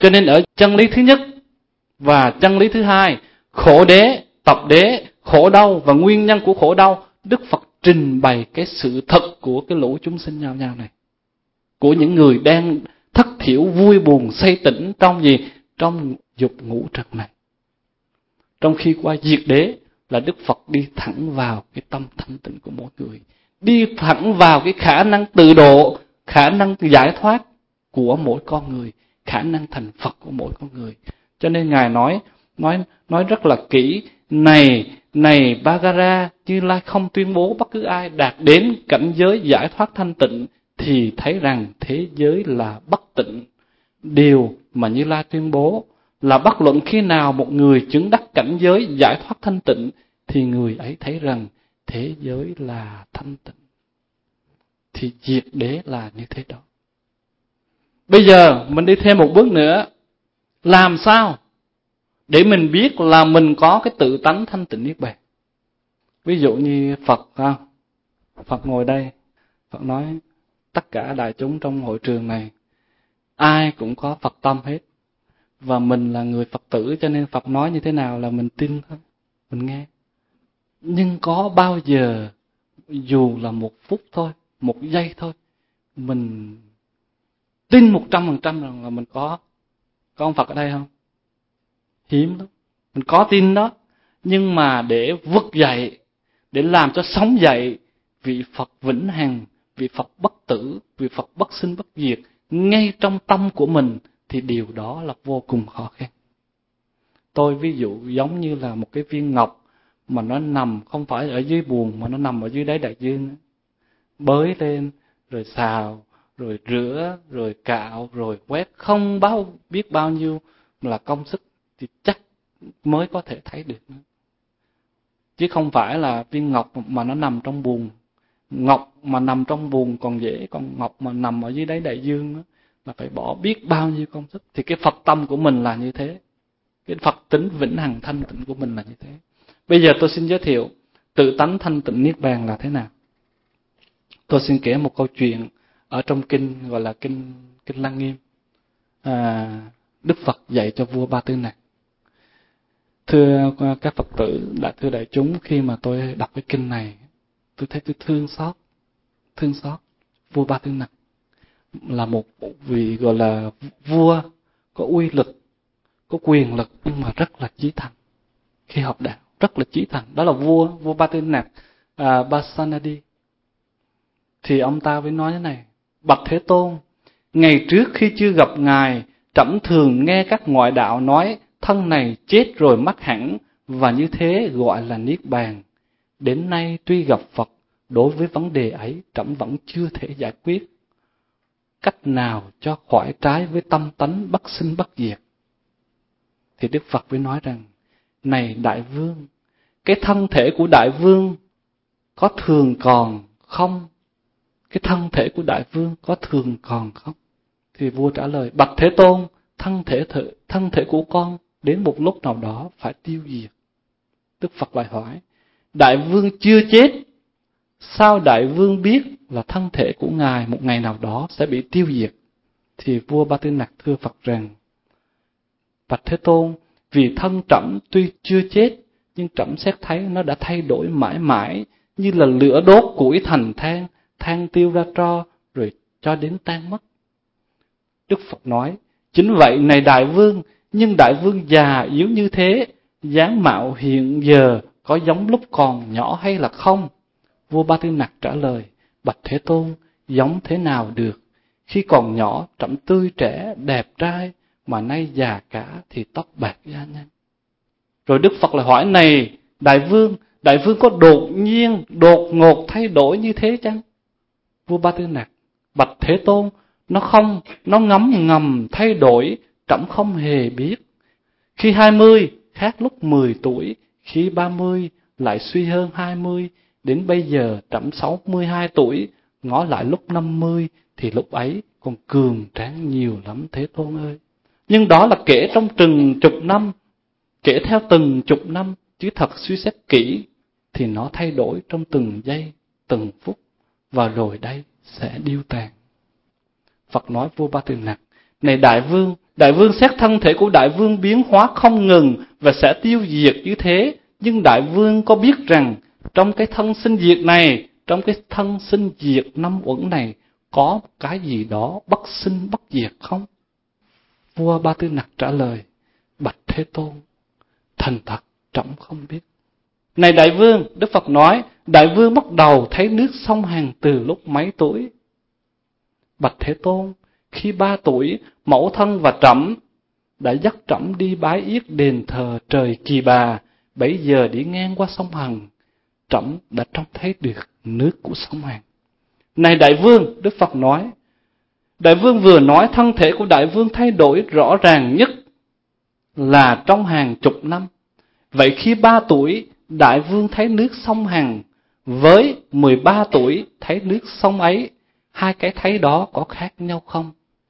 Cho nên ở chân lý thứ nhất và chân lý thứ hai, khổ đế, tập đế, khổ đau và nguyên nhân của khổ đau, Đức Phật trình bày cái sự thật của cái lũ chúng sinh nhau nhau này, của những người đang thất thiểu vui buồn xây tỉnh trong gì? Trong dục ngũ trần này. Trong khi qua diệt đế là Đức Phật đi thẳng vào cái tâm thanh tịnh của mỗi người, đi thẳng vào cái khả năng tự độ, khả năng giải thoát của mỗi con người, khả năng thành Phật của mỗi con người. Cho nên Ngài nói rất là kỹ, này Bagara, Như Lai không tuyên bố bất cứ ai đạt đến cảnh giới giải thoát thanh tịnh thì thấy rằng thế giới là bất tịnh. Điều mà Như Lai tuyên bố là bất luận khi nào một người chứng đắc cảnh giới giải thoát thanh tịnh thì người ấy thấy rằng thế giới là thanh tịnh. Thì diệt đế là như thế đó. Bây giờ mình đi thêm một bước nữa. Làm sao để mình biết là mình có cái tự tánh thanh tịnh niết bàn? Ví dụ như Phật ngồi đây, Phật nói tất cả đại chúng trong hội trường này ai cũng có Phật tâm hết, và mình là người Phật tử, cho nên Phật nói như thế nào là mình tin thôi, mình nghe. Nhưng có bao giờ dù là một phút thôi, một giây thôi, mình tin 100% rằng là mình có ông Phật ở đây không? Hiếm lắm. Mình có tin đó, nhưng mà để vực dậy, để làm cho sống dậy vị Phật vĩnh hằng, vị Phật bất tử, vị Phật bất sinh bất diệt ngay trong tâm của mình, thì điều đó là vô cùng khó khăn. Tôi ví dụ giống như là một cái viên ngọc mà nó nằm không phải ở dưới buồng mà nó nằm ở dưới đáy đại dương. Bới lên, rồi xào, rồi rửa, rồi cạo, rồi quét, không biết bao nhiêu là công sức thì chắc mới có thể thấy được. Chứ không phải là viên ngọc mà nó nằm trong buồng. Ngọc mà nằm trong buồng còn dễ, còn ngọc mà nằm ở dưới đáy đại dương là phải bỏ biết bao nhiêu công sức. Thì cái Phật tâm của mình là như thế, cái Phật tính vĩnh hằng thanh tịnh của mình là như thế. Bây giờ tôi xin giới thiệu tự tánh thanh tịnh niết bàn là thế nào. Tôi xin kể một câu chuyện ở trong kinh gọi là kinh Lăng Nghiêm. Đức Phật dạy cho vua Ba Tư Nặc. Thưa các Phật tử, thưa đại chúng, khi mà tôi đọc cái kinh này, tôi thấy tôi thương xót vua Ba Tư Nặc, là một vị gọi là vua có uy lực, có quyền lực, nhưng mà rất là chí thành. Khi học đạo rất là chí thành. Đó là vua Ba Tư Nặc Basanadi. Thì ông ta mới nói thế này: bạch Thế Tôn, ngày trước khi chưa gặp ngài, trẫm thường nghe các ngoại đạo nói thân này chết rồi mất hẳn, và như thế gọi là niết bàn. Đến nay tuy gặp Phật, đối với vấn đề ấy trẫm vẫn chưa thể giải quyết cách nào cho khỏi trái với tâm tánh bất sinh bất diệt. Thì Đức Phật mới nói rằng: này đại vương, cái thân thể của đại vương có thường còn không? Cái thân thể của đại vương có thường còn không? Thì vua trả lời: bạch Thế Tôn, thân thể của con đến một lúc nào đó phải tiêu diệt. Đức Phật lại hỏi: đại vương chưa chết, sao đại vương biết là thân thể của ngài một ngày nào đó sẽ bị tiêu diệt? Thì vua Ba Tư Nặc thưa Phật rằng: bạch Thế Tôn, vì thân trẫm tuy chưa chết, nhưng trẫm xét thấy nó đã thay đổi mãi mãi, như là lửa đốt củi thành than, than tiêu ra tro, rồi cho đến tan mất. Đức Phật nói: chính vậy này đại vương, nhưng đại vương già yếu như thế, dáng mạo hiện giờ có giống lúc còn nhỏ hay là không? Vua Ba Tư Nặc trả lời: bạch Thế Tôn, giống thế nào được? Khi còn nhỏ trẫm tươi trẻ đẹp trai, mà nay già cả thì tóc bạc da nhanh. Rồi Đức Phật lại hỏi: này đại vương có đột ngột thay đổi như thế chăng? Vua Ba Tư Nặc: bạch Thế Tôn, nó ngấm thay đổi, trẫm không hề biết. Khi 20 khác lúc 10 tuổi, khi 30 lại suy hơn 20, đến bây giờ trẫm 62 tuổi, ngó lại lúc 50 thì lúc ấy còn cường tráng nhiều lắm Thế Tôn ơi. Nhưng đó là kể trong từng chục năm, kể theo từng chục năm, chứ thật suy xét kỹ thì nó thay đổi trong từng giây, từng phút, và rồi đây sẽ điêu tàn. Phật nói vua Ba Tư Nặc: này đại vương, Đại vương xét thân thể của đại vương biến hóa không ngừng và sẽ tiêu diệt như thế. Nhưng đại vương có biết rằng trong cái thân sinh diệt này, trong cái thân sinh diệt năm uẩn này, có cái gì đó bất sinh bất diệt không? Vua Ba Tư Nặc trả lời: bạch Thế Tôn, thành thật trẫm không biết. Này đại vương, Đức Phật nói, đại vương bắt đầu thấy nước sông Hằng từ lúc mấy tuổi? Bạch Thế Tôn, khi 3 tuổi, mẫu thân và trẫm đã dắt trẫm đi bái yết đền thờ trời Kỳ Bà. Bấy giờ đi ngang qua sông Hằng, trẫm đã trông thấy được nước của sông Hằng. Này đại vương, Đức Phật nói, đại vương vừa nói thân thể của đại vương thay đổi rõ ràng nhất là trong hàng chục năm. Vậy khi 3 tuổi, đại vương thấy nước sông Hằng, với 13 tuổi thấy nước sông ấy, hai cái thấy đó có khác nhau không?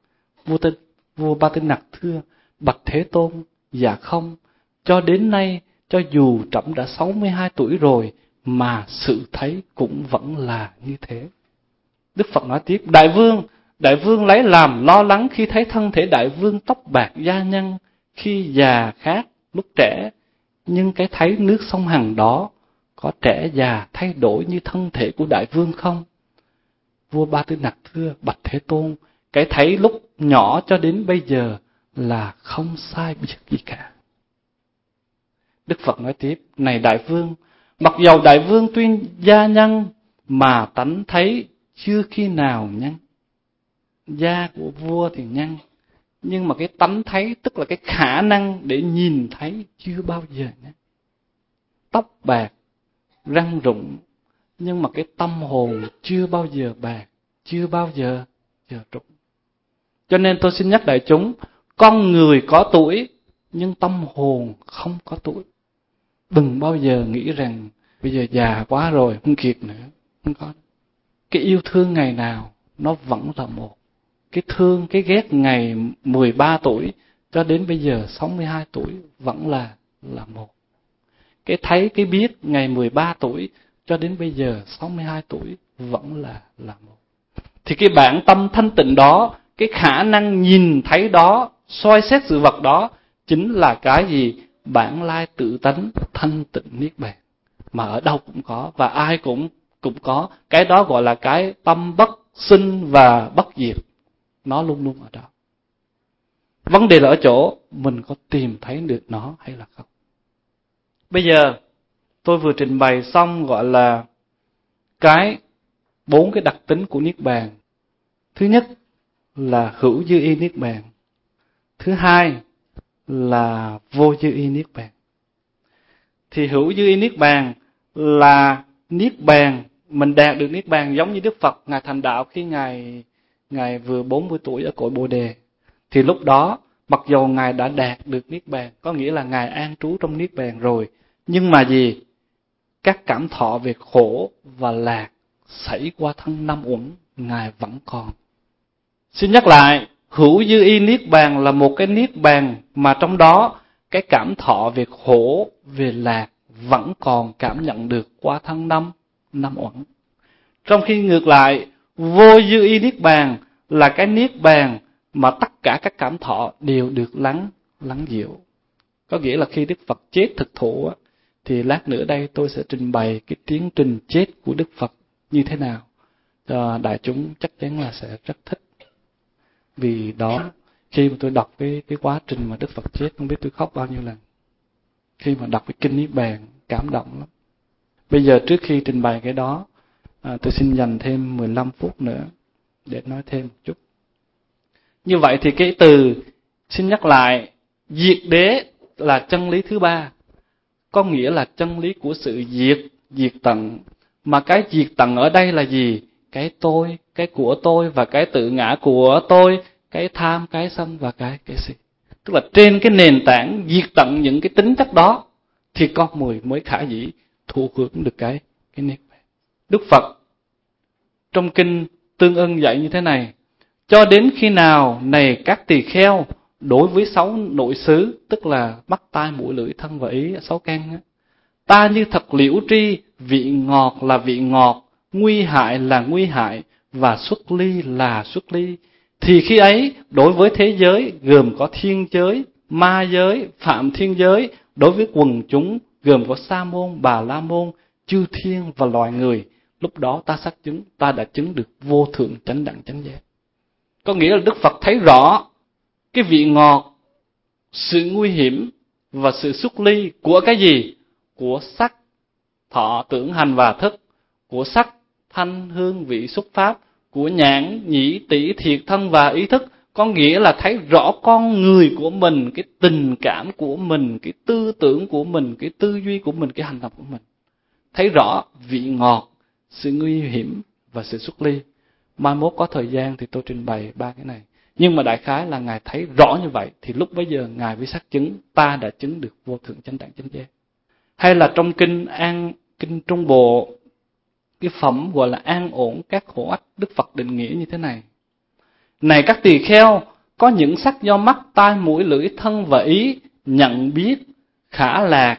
Vua Ba Tư Nặc thưa: bạch Thế Tôn, dạ không. Cho đến nay, cho dù trẫm đã 62 tuổi rồi, mà sự thấy cũng vẫn là như thế. Đức Phật nói tiếp: đại vương lấy làm lo lắng khi thấy thân thể đại vương tóc bạc da nhăn, khi già khác lúc trẻ. Nhưng cái thấy nước sông Hằng đó có trẻ già thay đổi như thân thể của đại vương không? Vua Ba Tư Nặc thưa: bạch Thế Tôn, cái thấy lúc nhỏ cho đến bây giờ là không sai biệt gì cả. Đức Phật nói tiếp: này đại vương, mặc dầu đại vương tuy da nhăn mà tánh thấy chưa khi nào nhăn. Da của vua thì nhăn, nhưng mà cái tánh thấy, tức là cái khả năng để nhìn thấy, chưa bao giờ nhăn. Tóc bạc, răng rụng, nhưng mà cái tâm hồn chưa bao giờ bạc, chưa bao giờ rụng. Cho nên tôi xin nhắc đại chúng, con người có tuổi, nhưng tâm hồn không có tuổi. Đừng bao giờ nghĩ rằng bây giờ già quá rồi, không kịp nữa. Không có. Cái yêu thương ngày nào nó vẫn là một. Cái thương, cái ghét ngày 13 tuổi cho đến bây giờ 62 tuổi vẫn là một. Cái thấy, cái biết ngày 13 tuổi cho đến bây giờ 62 tuổi vẫn là một. Thì cái bản tâm thanh tịnh đó, cái khả năng nhìn thấy đó, soi xét sự vật đó, chính là cái gì? Bản lai tự tánh thanh tịnh niết bàn. Mà ở đâu cũng có, và ai cũng có. Cái đó gọi là cái tâm bất sinh và bất diệt. Nó luôn luôn ở đó. Vấn đề là ở chỗ mình có tìm thấy được nó hay là không. Bây giờ tôi vừa trình bày xong gọi là 4 cái đặc tính của niết bàn. Thứ nhất là hữu dư y niết bàn. Thứ hai là vô dư y niết bàn. Thì hữu dư y niết bàn là niết bàn, mình đạt được niết bàn giống như Đức Phật ngài thành đạo khi ngài vừa 40 tuổi ở cội Bồ Đề. Thì lúc đó mặc dầu ngài đã đạt được niết bàn, có nghĩa là ngài an trú trong niết bàn rồi, nhưng mà gì? Các cảm thọ về khổ và lạc xảy qua thân năm uẩn ngài vẫn còn. Xin nhắc lại, hữu dư y niết bàn là một cái niết bàn mà trong đó cái cảm thọ về khổ, về lạc vẫn còn cảm nhận được qua thân năm uẩn. Trong khi ngược lại, vô dư y niết bàn là cái niết bàn mà tất cả các cảm thọ đều được lắng dịu. Có nghĩa là khi Đức Phật chết thực thụ, thì lát nữa đây tôi sẽ trình bày cái tiến trình chết của Đức Phật như thế nào. Đại chúng chắc chắn là sẽ rất thích. Vì đó, khi mà tôi đọc cái quá trình mà Đức Phật chết, không biết tôi khóc bao nhiêu lần. Khi mà đọc cái kinh Niết Bàn, cảm động lắm. Bây giờ trước khi trình bày cái đó, tôi xin dành thêm 15 phút nữa để nói thêm một chút. Như vậy thì cái từ, xin nhắc lại, diệt đế là chân lý thứ ba. Có nghĩa là chân lý của sự diệt tận. Mà cái diệt tận ở đây là gì? Cái tôi, cái của tôi và cái tự ngã của tôi, cái tham, cái sân và cái si. Tức là trên cái nền tảng diệt tận những cái tính chất đó thì con người mới khả dĩ thụ hưởng được cái niết bàn. Đức Phật trong kinh Tương Ưng dạy như thế này: cho đến khi nào này các tỳ kheo, đối với 6 nội xứ, tức là mắt, tai, mũi, lưỡi, thân và ý, 6 căn, ta như thật liễu tri, vị ngọt là vị ngọt, nguy hại là nguy hại, và xuất ly là xuất ly. Thì khi ấy, đối với thế giới gồm có thiên giới, ma giới, phạm thiên giới, đối với quần chúng gồm có sa môn, bà la môn, chư thiên và loài người, lúc đó ta xác chứng, ta đã chứng được vô thượng chánh đẳng chánh giác. Có nghĩa là Đức Phật thấy rõ cái vị ngọt, sự nguy hiểm và sự xuất ly của cái gì? Của sắc, thọ, tưởng, hành và thức, của sắc, thanh, hương, vị, xúc, pháp, của nhãn, nhĩ, tỷ, thiệt, thân và ý thức. Có nghĩa là thấy rõ con người của mình, cái tình cảm của mình, cái tư tưởng của mình, cái tư duy của mình, cái hành động của mình. Thấy rõ vị ngọt, sự nguy hiểm và sự xuất ly. Mai mốt có thời gian thì tôi trình bày ba cái này. Nhưng mà đại khái là Ngài thấy rõ như vậy, thì lúc bấy giờ Ngài mới xác chứng ta đã chứng được vô thượng chánh đẳng chánh giác. Hay là trong kinh Trung Bộ, cái phẩm gọi là an ổn các khổ ách, Đức Phật định nghĩa như thế này: này các tỳ kheo, có những sắc do mắt, tai, mũi, lưỡi, thân và ý nhận biết, khả lạc,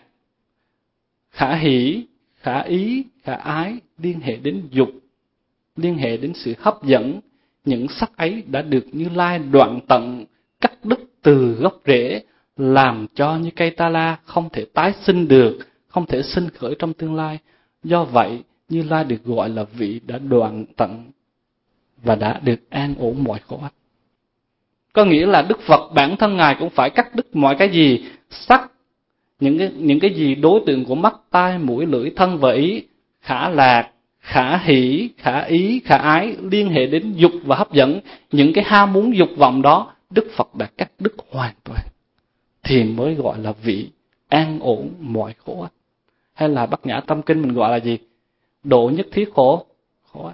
khả hỷ, khả ý, khả ái, liên hệ đến dục, liên hệ đến sự hấp dẫn. Những sắc ấy đã được Như Lai đoạn tận, cắt đứt từ gốc rễ, làm cho như cây ta la không thể tái sinh được, không thể sinh khởi trong tương lai. Do vậy, Như Lai được gọi là vị đã đoạn tận và đã được an ổn mọi khổ ách. Có nghĩa là Đức Phật bản thân Ngài cũng phải cắt đứt mọi cái gì? Sắc, những cái gì đối tượng của mắt, tai, mũi, lưỡi, thân và ý, khả lạc, khả hỷ, khả ý, khả ái, liên hệ đến dục và hấp dẫn. Những cái ham muốn dục vọng đó, Đức Phật đã cắt đứt hoàn toàn, thì mới gọi là vị an ổn mọi khổ ách. Hay là Bát Nhã Tâm Kinh mình gọi là gì? Độ nhất thiết khổ ách.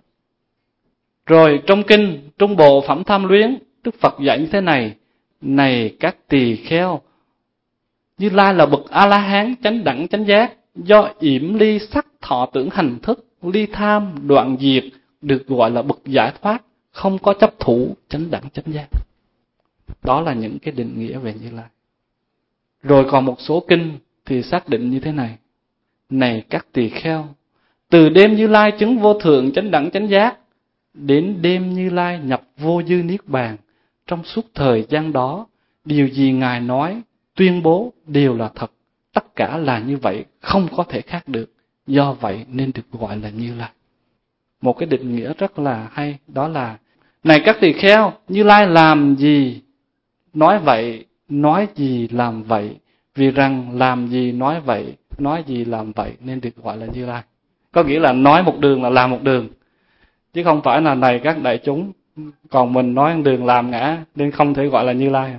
Rồi trong kinh Trung Bộ Phẩm Tham Luyến, Đức Phật dạy như thế này: này các tỳ kheo, Như Lai là bậc A-la-hán chánh đẳng chánh giác, do yểm ly sắc thọ tưởng hành thức, ly tham đoạn diệt, được gọi là bậc giải thoát, không có chấp thủ chánh đẳng chánh giác. Đó là những cái định nghĩa về Như Lai. Rồi còn một số kinh thì xác định như thế này: này các tỳ kheo, từ đêm Như Lai chứng vô thượng chánh đẳng chánh giác đến đêm Như Lai nhập vô dư niết bàn, trong suốt thời gian đó, điều gì Ngài nói, tuyên bố đều là thật. Tất cả là như vậy, không có thể khác được. Do vậy nên được gọi là Như Lai. Một cái định nghĩa rất là hay, đó là: này các tỳ kheo, Như Lai làm gì nói vậy, nói gì làm vậy, vì rằng làm gì nói vậy, nói gì làm vậy nên được gọi là Như Lai. Có nghĩa là nói một đường là làm một đường, chứ không phải là này các đại chúng, còn mình nói một đường làm ngã, nên không thể gọi là Như Lai.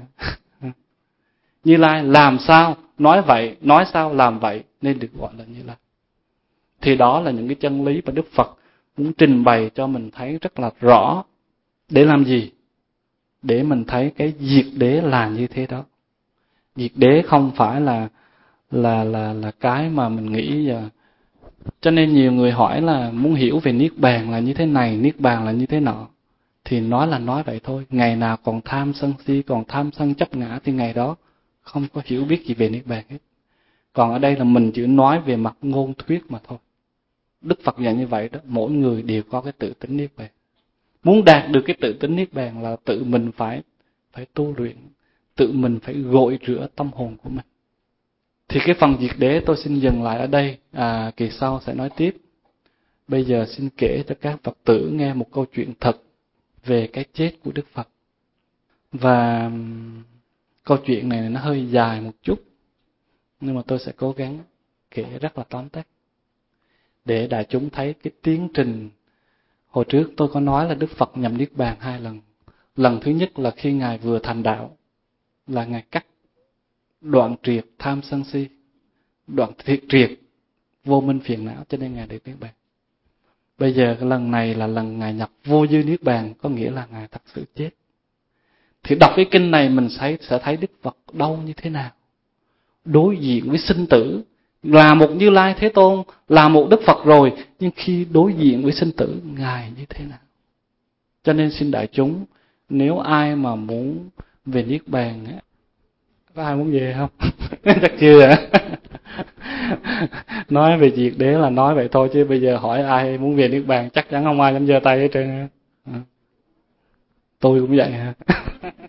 Như Lai làm sao nói vậy, nói sao làm vậy nên được gọi là Như Lai. Thì đó là những cái chân lý mà Đức Phật muốn trình bày cho mình thấy rất là rõ. Để làm gì? Để mình thấy cái diệt đế là như thế đó. Diệt đế không phải là cái mà mình nghĩ giờ. Cho nên nhiều người hỏi là muốn hiểu về Niết Bàn là như thế này, Niết Bàn là như thế nọ. Thì nói vậy thôi. Ngày nào còn tham sân si, còn tham sân chấp ngã thì ngày đó không có hiểu biết gì về Niết Bàn hết. Còn ở đây là mình chỉ nói về mặt ngôn thuyết mà thôi. Đức Phật dạy như vậy đó, mỗi người đều có cái tự tính Niết Bàn. Muốn đạt được cái tự tính Niết Bàn là tự mình phải tu luyện, tự mình phải gội rửa tâm hồn của mình. Thì cái phần diệt đế tôi xin dừng lại ở đây, kỳ sau sẽ nói tiếp. Bây giờ xin kể cho các Phật tử nghe một câu chuyện thật về cái chết của Đức Phật. Và câu chuyện này nó hơi dài một chút, nhưng mà tôi sẽ cố gắng kể rất là tóm tắt, để đại chúng thấy cái tiến trình. Hồi trước tôi có nói là Đức Phật nhập Niết Bàn 2 lần. Lần thứ nhất là khi Ngài vừa thành đạo, là Ngài cắt đoạn triệt tham sân si, đoạn triệt vô minh phiền não, cho nên Ngài được Niết Bàn. Bây giờ cái lần này là lần Ngài nhập vô dư Niết Bàn, có nghĩa là Ngài thật sự chết. Thì đọc cái kinh này mình sẽ thấy Đức Phật đau như thế nào, đối diện với sinh tử. Là một Như Lai Thế Tôn, là một Đức Phật rồi, nhưng khi đối diện với sinh tử, Ngài như thế nào? Cho nên xin đại chúng, nếu ai mà muốn về Niết Bàn, có ai muốn về không? Chắc chưa. Nói về diệt đế là nói vậy thôi, chứ bây giờ hỏi ai muốn về Niết Bàn chắc chắn không ai dám giơ tay hết trơn. Tôi cũng vậy ha.